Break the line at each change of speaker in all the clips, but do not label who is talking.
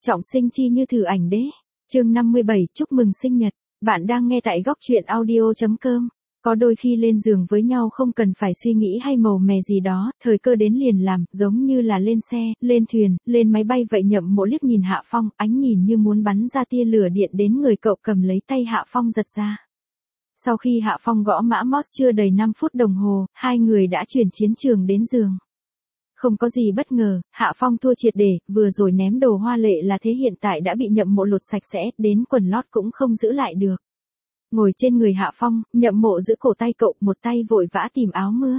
Trọng sinh chi như thử ảnh đế. Chương 57, chúc mừng sinh nhật. Bạn đang nghe tại góc truyện audio.com. Có đôi khi lên giường với nhau không cần phải suy nghĩ hay màu mè gì đó, thời cơ đến liền làm, giống như là lên xe, lên thuyền, lên máy bay vậy. Nhậm Mộ liếc nhìn Hạ Phong, ánh nhìn như muốn bắn ra tia lửa điện đến người cậu, cầm lấy tay Hạ Phong giật ra. Sau khi Hạ Phong gõ mã MOS chưa đầy 5 phút đồng hồ, hai người đã chuyển chiến trường đến giường. Không có gì bất ngờ, Hạ Phong thua triệt để, vừa rồi ném đồ hoa lệ là thế, hiện tại đã bị Nhậm Mộ lột sạch sẽ, đến quần lót cũng không giữ lại được. Ngồi trên người Hạ Phong, Nhậm Mộ giữ cổ tay cậu, một tay vội vã tìm áo mưa.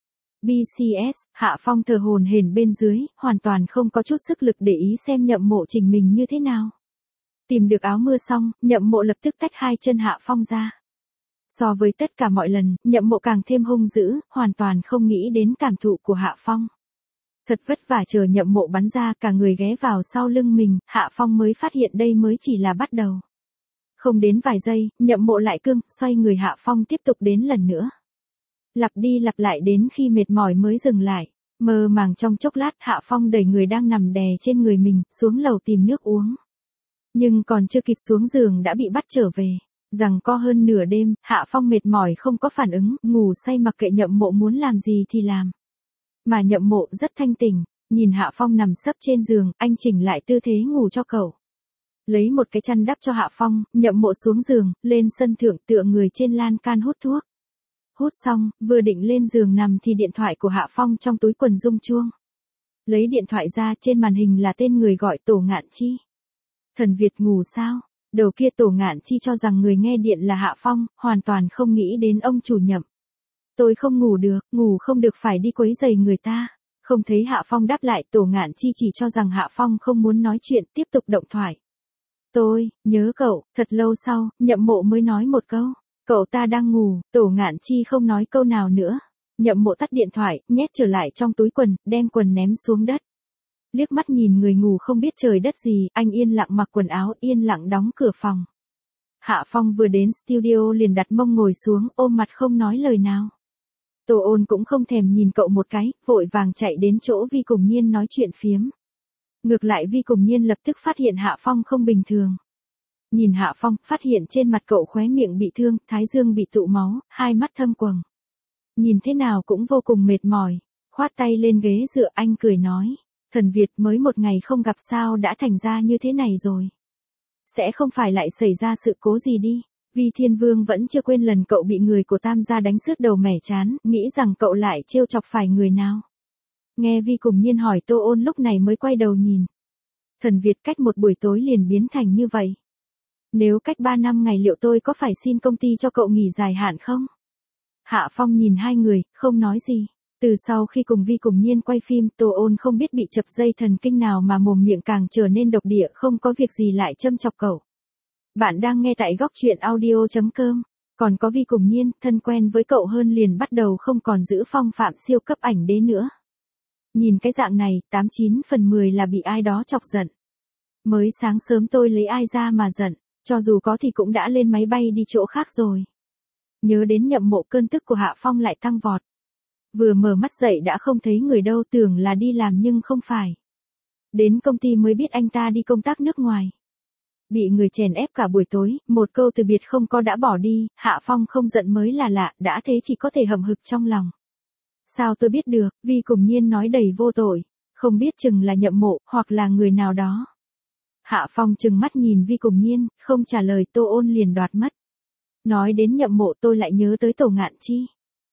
BCS, Hạ Phong thở hổn hển bên dưới, hoàn toàn không có chút sức lực để ý xem Nhậm Mộ chỉnh mình như thế nào. Tìm được áo mưa xong, Nhậm Mộ lập tức tách hai chân Hạ Phong ra. So với tất cả mọi lần, Nhậm Mộ càng thêm hung dữ, hoàn toàn không nghĩ đến cảm thụ của Hạ Phong. Thật vất vả chờ Nhậm Mộ bắn ra, cả người ghé vào sau lưng mình, Hạ Phong mới phát hiện đây mới chỉ là bắt đầu. Không đến vài giây, Nhậm Mộ lại cương, xoay người Hạ Phong tiếp tục đến lần nữa. Lặp đi lặp lại đến khi mệt mỏi mới dừng lại. Mơ màng trong chốc lát, Hạ Phong đẩy người đang nằm đè trên người mình, xuống lầu tìm nước uống. Nhưng còn chưa kịp xuống giường đã bị bắt trở về. Giằng co hơn nửa đêm, Hạ Phong mệt mỏi không có phản ứng, ngủ say mặc kệ Nhậm Mộ muốn làm gì thì làm. Mà Nhậm Mộ rất thanh tỉnh, nhìn Hạ Phong nằm sấp trên giường, anh chỉnh lại tư thế ngủ cho cậu. Lấy một cái chăn đắp cho Hạ Phong, Nhậm Mộ xuống giường, lên sân thượng tựa người trên lan can hút thuốc. Hút xong, vừa định lên giường nằm thì điện thoại của Hạ Phong trong túi quần rung chuông. Lấy điện thoại ra, trên màn hình là tên người gọi Tổ Ngạn Chi. Thần Việt ngủ sao? Đầu kia Tổ Ngạn Chi cho rằng người nghe điện là Hạ Phong, hoàn toàn không nghĩ đến ông chủ Nhậm. Tôi không ngủ được, ngủ không được phải đi quấy rầy người ta. Không thấy Hạ Phong đáp lại, Tổ Ngạn Chi chỉ cho rằng Hạ Phong không muốn nói chuyện, tiếp tục động thoại. Tôi nhớ cậu. Thật lâu sau, Nhậm Mộ mới nói một câu. Cậu ta đang ngủ. Tổ Ngạn Chi không nói câu nào nữa. Nhậm Mộ tắt điện thoại, nhét trở lại trong túi quần, đem quần ném xuống đất. Liếc mắt nhìn người ngủ không biết trời đất gì, anh yên lặng mặc quần áo, yên lặng đóng cửa phòng. Hạ Phong vừa đến studio liền đặt mông ngồi xuống, ôm mặt không nói lời nào. Tô Ôn cũng không thèm nhìn cậu một cái, vội vàng chạy đến chỗ Vi Cùng Nhiên nói chuyện phiếm. Ngược lại Vi Cùng Nhiên lập tức phát hiện Hạ Phong không bình thường. Nhìn Hạ Phong, phát hiện trên mặt cậu khóe miệng bị thương, thái dương bị tụ máu, hai mắt thâm quầng. Nhìn thế nào cũng vô cùng mệt mỏi. Khoát tay lên ghế dựa, anh cười nói. Thần Việt, mới một ngày không gặp sao đã thành ra như thế này rồi. Sẽ không phải lại xảy ra sự cố gì đi. Vi Thiên Vương vẫn chưa quên lần cậu bị người của Tam gia đánh sứt đầu mẻ trán, nghĩ rằng cậu lại trêu chọc phải người nào. Nghe Vi Cùng Nhiên hỏi, Tô Ôn lúc này mới quay đầu nhìn. Thần Việt, cách một buổi tối liền biến thành như vậy. Nếu cách 3 năm ngày liệu tôi có phải xin công ty cho cậu nghỉ dài hạn không? Hạ Phong nhìn hai người, không nói gì. Từ sau khi cùng Vi Cùng Nhiên quay phim, Tô Ôn không biết bị chập dây thần kinh nào mà mồm miệng càng trở nên độc địa, không có việc gì lại châm chọc cậu. Bạn đang nghe tại góc truyện audio.com. Còn có Vi Cùng Nhiên, thân quen với cậu hơn liền bắt đầu không còn giữ phong phạm siêu cấp ảnh đế nữa. Nhìn cái dạng này, 89 phần 10 là bị ai đó chọc giận. Mới sáng sớm tôi lấy ai ra mà giận, cho dù có thì cũng đã lên máy bay đi chỗ khác rồi. Nhớ đến Nhậm Mộ, cơn tức của Hạ Phong lại tăng vọt. Vừa mở mắt dậy đã không thấy người đâu, tưởng là đi làm nhưng không phải. Đến công ty mới biết anh ta đi công tác nước ngoài. Bị người chèn ép cả buổi tối, một câu từ biệt không có đã bỏ đi, Hạ Phong không giận mới là lạ, đã thế chỉ có thể hậm hực trong lòng. Sao tôi biết được, Vi Cùng Nhiên nói đầy vô tội, không biết chừng là Nhậm Mộ, hoặc là người nào đó. Hạ Phong trừng mắt nhìn Vi Cùng Nhiên, không trả lời. Tô Ôn liền đoạt mất. Nói đến Nhậm Mộ tôi lại nhớ tới Tổ Ngạn Chi.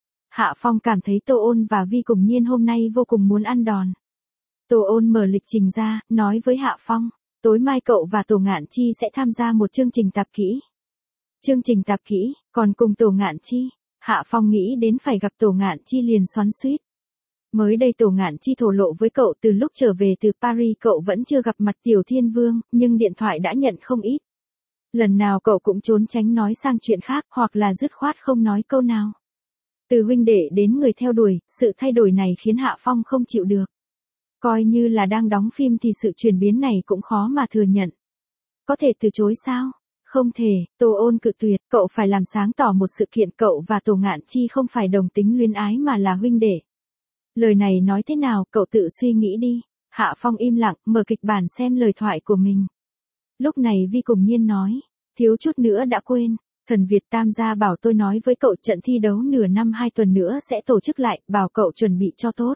Hạ Phong cảm thấy Tô Ôn và Vi Cùng Nhiên hôm nay vô cùng muốn ăn đòn. Tô Ôn mở lịch trình ra, nói với Hạ Phong, tối mai cậu và Tổ Ngạn Chi sẽ tham gia một chương trình tạp kỹ. Chương trình tạp kỹ, còn cùng Tổ Ngạn Chi. Hạ Phong nghĩ đến phải gặp Tổ Ngạn Chi liền xoắn xuýt. Mới đây Tổ Ngạn Chi thổ lộ với cậu từ lúc trở về từ Paris cậu vẫn chưa gặp mặt Tiểu Thiên Vương, nhưng điện thoại đã nhận không ít. Lần nào cậu cũng trốn tránh nói sang chuyện khác, hoặc là dứt khoát không nói câu nào. Từ huynh đệ đến người theo đuổi, sự thay đổi này khiến Hạ Phong không chịu được. Coi như là đang đóng phim thì sự chuyển biến này cũng khó mà thừa nhận. Có thể từ chối sao? Không thể. Tô Ôn cự tuyệt, cậu phải làm sáng tỏ một sự kiện, cậu và Tổ Ngạn Chi không phải đồng tính luyến ái mà là huynh đệ. Lời này nói thế nào, cậu tự suy nghĩ đi. Hạ Phong im lặng, mở kịch bản xem lời thoại của mình. Lúc này Vi cùng Nhiên nói, thiếu chút nữa đã quên, thần Việt Tam gia bảo tôi nói với cậu trận thi đấu nửa năm 2 tuần nữa sẽ tổ chức lại, bảo cậu chuẩn bị cho tốt.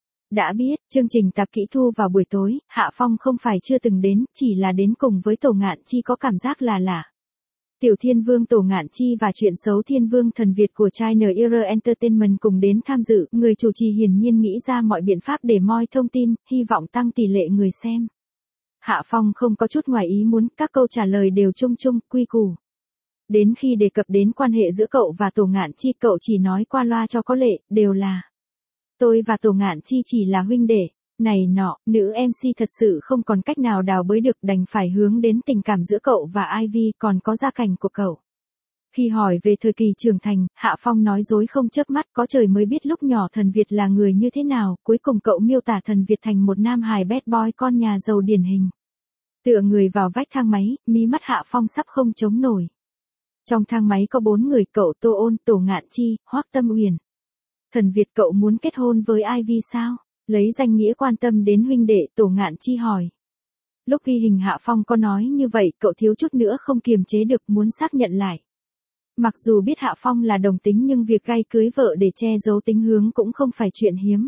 Đã biết, chương trình tạp kỹ thu vào buổi tối, Hạ Phong không phải chưa từng đến, chỉ là đến cùng với Tổ Ngạn Chi có cảm giác là lạ. Tiểu Thiên Vương Tổ Ngạn Chi và chuyện xấu Thiên Vương thần Việt của China Era Entertainment cùng đến tham dự, người chủ trì hiển nhiên nghĩ ra mọi biện pháp để moi thông tin, hy vọng tăng tỷ lệ người xem. Hạ Phong không có chút ngoài ý muốn, các câu trả lời đều chung chung, quy củ. Đến khi đề cập đến quan hệ giữa cậu và Tổ Ngạn Chi, cậu chỉ nói qua loa cho có lệ, đều là tôi và Tổ Ngạn Chi chỉ là huynh đệ, này nọ, nữ MC thật sự không còn cách nào đào bới được, đành phải hướng đến tình cảm giữa cậu và Ivy, còn có gia cảnh của cậu. Khi hỏi về thời kỳ trưởng thành, Hạ Phong nói dối không chớp mắt, có trời mới biết lúc nhỏ thần Việt là người như thế nào, cuối cùng cậu miêu tả thần Việt thành một nam hài bad boy con nhà giàu điển hình. Tựa người vào vách thang máy, mí mắt Hạ Phong sắp không chống nổi. Trong thang máy có 4 người, cậu Tô Ôn, Tổ Ngạn Chi, Hoắc Tâm Uyển. Thần Việt cậu muốn kết hôn với Ivy sao? Lấy danh nghĩa quan tâm đến huynh đệ, Tổ Ngạn Chi hỏi. Lúc ghi hình Hạ Phong có nói như vậy, cậu thiếu chút nữa không kiềm chế được muốn xác nhận lại. Mặc dù biết Hạ Phong là đồng tính nhưng việc gay cưới vợ để che giấu tính hướng cũng không phải chuyện hiếm.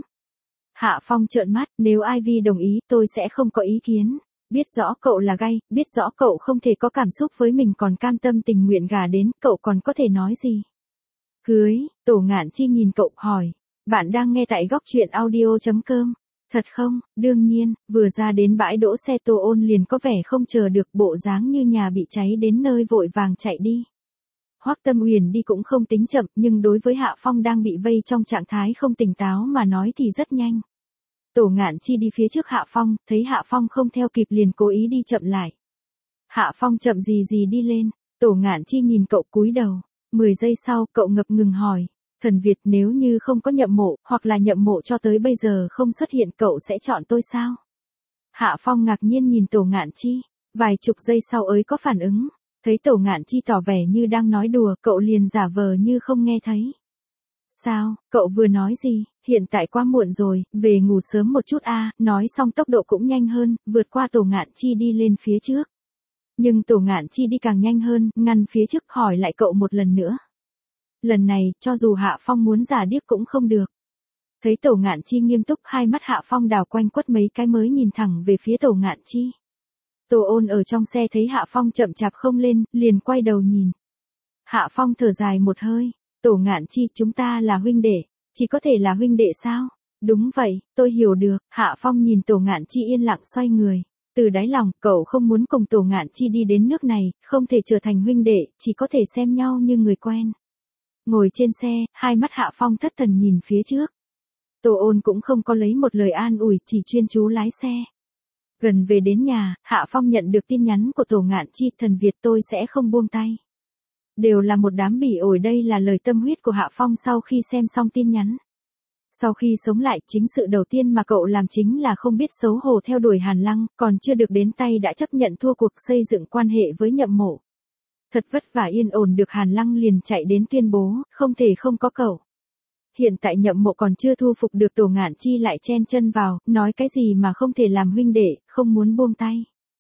Hạ Phong trợn mắt, nếu Ivy đồng ý tôi sẽ không có ý kiến. Biết rõ cậu là gay, biết rõ cậu không thể có cảm xúc với mình còn cam tâm tình nguyện gả đến, cậu còn có thể nói gì? Cưới, Tổ Ngạn Chi nhìn cậu hỏi. Bạn đang nghe tại góc truyện audio.com. Thật không? Đương nhiên, vừa ra đến bãi đỗ xe Tô Ôn liền có vẻ không chờ được, bộ dáng như nhà bị cháy đến nơi vội vàng chạy đi. Hoắc Tâm Uyển đi cũng không tính chậm, nhưng đối với Hạ Phong đang bị vây trong trạng thái không tỉnh táo mà nói thì rất nhanh. Tổ Ngạn Chi đi phía trước Hạ Phong, thấy Hạ Phong không theo kịp liền cố ý đi chậm lại. Hạ Phong chậm gì gì đi lên, Tổ Ngạn Chi nhìn cậu cúi đầu. 10 giây sau, cậu ngập ngừng hỏi, thần Việt nếu như không có Nhậm Mộ, hoặc là Nhậm Mộ cho tới bây giờ không xuất hiện, cậu sẽ chọn tôi sao? Hạ Phong ngạc nhiên nhìn Tổ Ngạn Chi, vài chục giây sau ấy có phản ứng, thấy Tổ Ngạn Chi tỏ vẻ như đang nói đùa, cậu liền giả vờ như không nghe thấy. Sao, cậu vừa nói gì? Hiện tại quá muộn rồi, về ngủ sớm một chút a. Nói xong tốc độ cũng nhanh hơn, vượt qua Tổ Ngạn Chi đi lên phía trước. Nhưng Tổ Ngạn Chi đi càng nhanh hơn, ngăn phía trước hỏi lại cậu một lần nữa. Lần này, cho dù Hạ Phong muốn giả điếc cũng không được. Thấy Tổ Ngạn Chi nghiêm túc, hai mắt Hạ Phong đảo quanh quất mấy cái mới nhìn thẳng về phía Tổ Ngạn Chi. Tô Ôn ở trong xe thấy Hạ Phong chậm chạp không lên, liền quay đầu nhìn. Hạ Phong thở dài một hơi, Tổ Ngạn Chi, chúng ta là huynh đệ, chỉ có thể là huynh đệ sao? Đúng vậy, tôi hiểu được. Hạ Phong nhìn Tổ Ngạn Chi yên lặng xoay người. Từ đáy lòng, cậu không muốn cùng Tổ Ngạn Chi đi đến nước này, không thể trở thành huynh đệ, chỉ có thể xem nhau như người quen. Ngồi trên xe, hai mắt Hạ Phong thất thần nhìn phía trước. Tô Ôn cũng không có lấy một lời an ủi, chỉ chuyên chú lái xe. Gần về đến nhà, Hạ Phong nhận được tin nhắn của Tổ Ngạn Chi, thần Việt tôi sẽ không buông tay. Đều là một đám bỉ ổi, đây là lời tâm huyết của Hạ Phong sau khi xem xong tin nhắn. Sau khi sống lại, chính sự đầu tiên mà cậu làm chính là không biết xấu hổ theo đuổi Hàn Lăng, còn chưa được đến tay đã chấp nhận thua cuộc xây dựng quan hệ với Nhậm Mộ. Thật vất vả yên ổn được Hàn Lăng liền chạy đến tuyên bố, không thể không có cậu. Hiện tại Nhậm Mộ còn chưa thu phục được, Tổ Ngạn Chi lại chen chân vào, nói cái gì mà không thể làm huynh đệ, không muốn buông tay.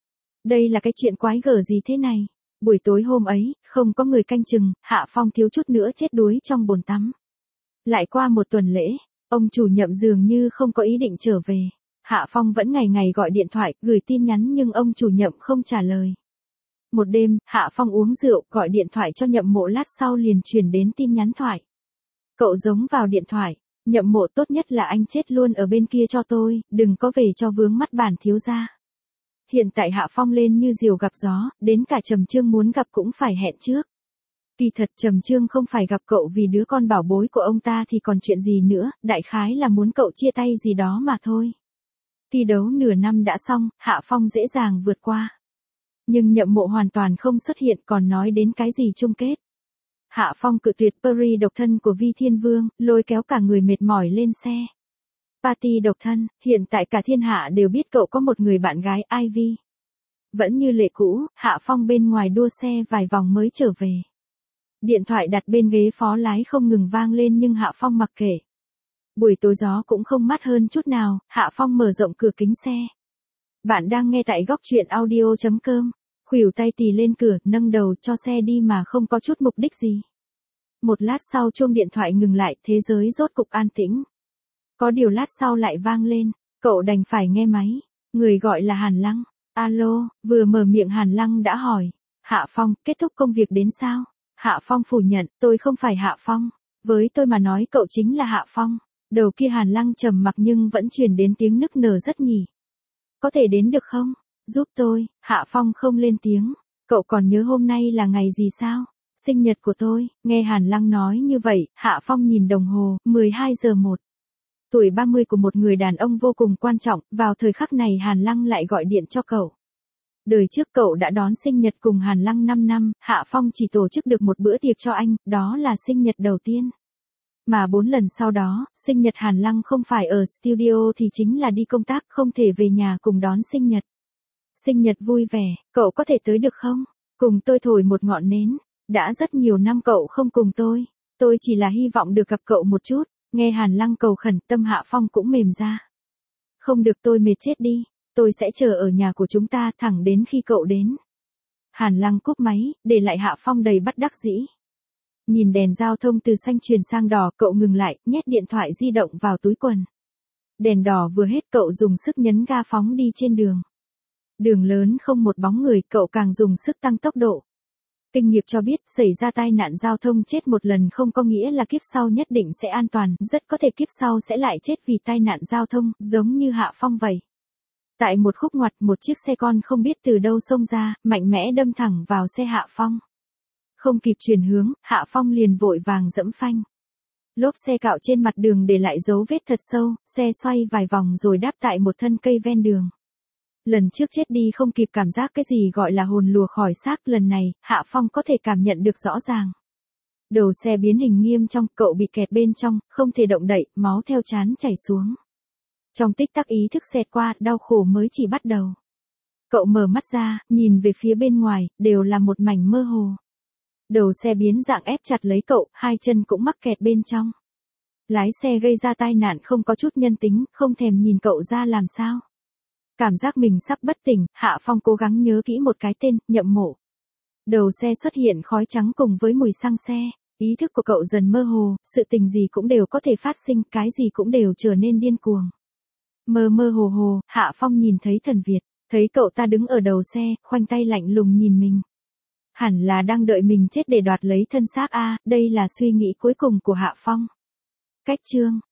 Đây là cái chuyện quái gở gì thế này? Buổi tối hôm ấy, không có người canh chừng, Hạ Phong thiếu chút nữa chết đuối trong bồn tắm. Lại qua một tuần lễ, ông chủ Nhậm dường như không có ý định trở về. Hạ Phong vẫn ngày ngày gọi điện thoại, gửi tin nhắn nhưng ông chủ Nhậm không trả lời. Một đêm, Hạ Phong uống rượu, gọi điện thoại cho Nhậm Mộ, lát sau liền truyền đến tin nhắn thoại. Cậu giống vào điện thoại, Nhậm Mộ, tốt nhất là anh chết luôn ở bên kia cho tôi, đừng có về cho vướng mắt bản thiếu gia. Hiện tại Hạ Phong lên như diều gặp gió, đến cả Trầm Trương muốn gặp cũng phải hẹn trước. Kỳ thật Trầm Trương không phải gặp cậu vì đứa con bảo bối của ông ta thì còn chuyện gì nữa, đại khái là muốn cậu chia tay gì đó mà thôi. Thi đấu nửa năm đã xong, Hạ Phong dễ dàng vượt qua. Nhưng Nhậm Mộ hoàn toàn không xuất hiện, còn nói đến cái gì chung kết. Hạ Phong cự tuyệt Paris độc thân của Vi Thiên Vương, lôi kéo cả người mệt mỏi lên xe. Party độc thân, hiện tại cả thiên hạ đều biết cậu có một người bạn gái, Ivy. Vẫn như lệ cũ, Hạ Phong bên ngoài đua xe vài vòng mới trở về. Điện thoại đặt bên ghế phó lái không ngừng vang lên nhưng Hạ Phong mặc kệ. Buổi tối gió cũng không mát hơn chút nào, Hạ Phong mở rộng cửa kính xe. Bạn đang nghe tại góc truyện audio.com. Khuỷu tay tì lên cửa, nâng đầu cho xe đi mà không có chút mục đích gì. Một lát sau chuông điện thoại ngừng lại, thế giới rốt cục an tĩnh. Có điều lát sau lại vang lên, cậu đành phải nghe máy. Người gọi là Hàn Lăng. Alo, vừa mở miệng Hàn Lăng đã hỏi. Hạ Phong, kết thúc công việc đến sao? Hạ Phong phủ nhận, tôi không phải Hạ Phong. Với tôi mà nói cậu chính là Hạ Phong. Đầu kia Hàn Lăng trầm mặc nhưng vẫn truyền đến tiếng nức nở rất nhỉ. Có thể đến được không? Giúp tôi. Hạ Phong không lên tiếng. Cậu còn nhớ hôm nay là ngày gì sao? Sinh nhật của tôi. Nghe Hàn Lăng nói như vậy, Hạ Phong nhìn đồng hồ, 12 giờ 1. Tuổi 30 của một người đàn ông vô cùng quan trọng, vào thời khắc này Hàn Lăng lại gọi điện cho cậu. Đời trước cậu đã đón sinh nhật cùng Hàn Lăng 5 năm, Hạ Phong chỉ tổ chức được một bữa tiệc cho anh, đó là sinh nhật đầu tiên. Mà 4 lần sau đó, sinh nhật Hàn Lăng không phải ở studio thì chính là đi công tác, không thể về nhà cùng đón sinh nhật. Sinh nhật vui vẻ, cậu có thể tới được không? Cùng tôi thổi một ngọn nến. Đã rất nhiều năm cậu không cùng tôi chỉ là hy vọng được gặp cậu một chút. Nghe Hàn Lăng cầu khẩn, tâm Hạ Phong cũng mềm ra. Không được, tôi mệt chết đi. Tôi sẽ chờ ở nhà của chúng ta thẳng đến khi cậu đến. Hàn Lăng cúp máy, để lại Hạ Phong đầy bất đắc dĩ. Nhìn đèn giao thông từ xanh chuyển sang đỏ, cậu ngừng lại, nhét điện thoại di động vào túi quần. Đèn đỏ vừa hết cậu dùng sức nhấn ga phóng đi trên đường. Đường lớn không một bóng người, cậu càng dùng sức tăng tốc độ. Kinh nghiệm cho biết, xảy ra tai nạn giao thông chết một lần không có nghĩa là kiếp sau nhất định sẽ an toàn, rất có thể kiếp sau sẽ lại chết vì tai nạn giao thông, giống như Hạ Phong vậy. Tại một khúc ngoặt, một chiếc xe con không biết từ đâu xông ra, mạnh mẽ đâm thẳng vào xe Hạ Phong. Không kịp chuyển hướng, Hạ Phong liền vội vàng giẫm phanh. Lốp xe cạo trên mặt đường để lại dấu vết thật sâu, xe xoay vài vòng rồi đáp tại một thân cây ven đường. Lần trước chết đi không kịp cảm giác cái gì gọi là hồn lùa khỏi xác, lần này, Hạ Phong có thể cảm nhận được rõ ràng. Đầu xe biến hình nghiêm trong, cậu bị kẹt bên trong, không thể động đậy, máu theo trán chảy xuống. Trong tích tắc ý thức xẹt qua, đau khổ mới chỉ bắt đầu. Cậu mở mắt ra, nhìn về phía bên ngoài, đều là một mảnh mơ hồ. Đầu xe biến dạng ép chặt lấy cậu, hai chân cũng mắc kẹt bên trong. Lái xe gây ra tai nạn không có chút nhân tính, không thèm nhìn cậu ra làm sao. Cảm giác mình sắp bất tỉnh, Hạ Phong cố gắng nhớ kỹ một cái tên, Nhậm Mộ. Đầu xe xuất hiện khói trắng cùng với mùi xăng xe. Ý thức của cậu dần mơ hồ, sự tình gì cũng đều có thể phát sinh, cái gì cũng đều trở nên điên cuồng. Mơ mơ hồ hồ, Hạ Phong nhìn thấy Thần Việt, thấy cậu ta đứng ở đầu xe, khoanh tay lạnh lùng nhìn mình. Hẳn là đang đợi mình chết để đoạt lấy thân xác a, đây là suy nghĩ cuối cùng của Hạ Phong. Cách chương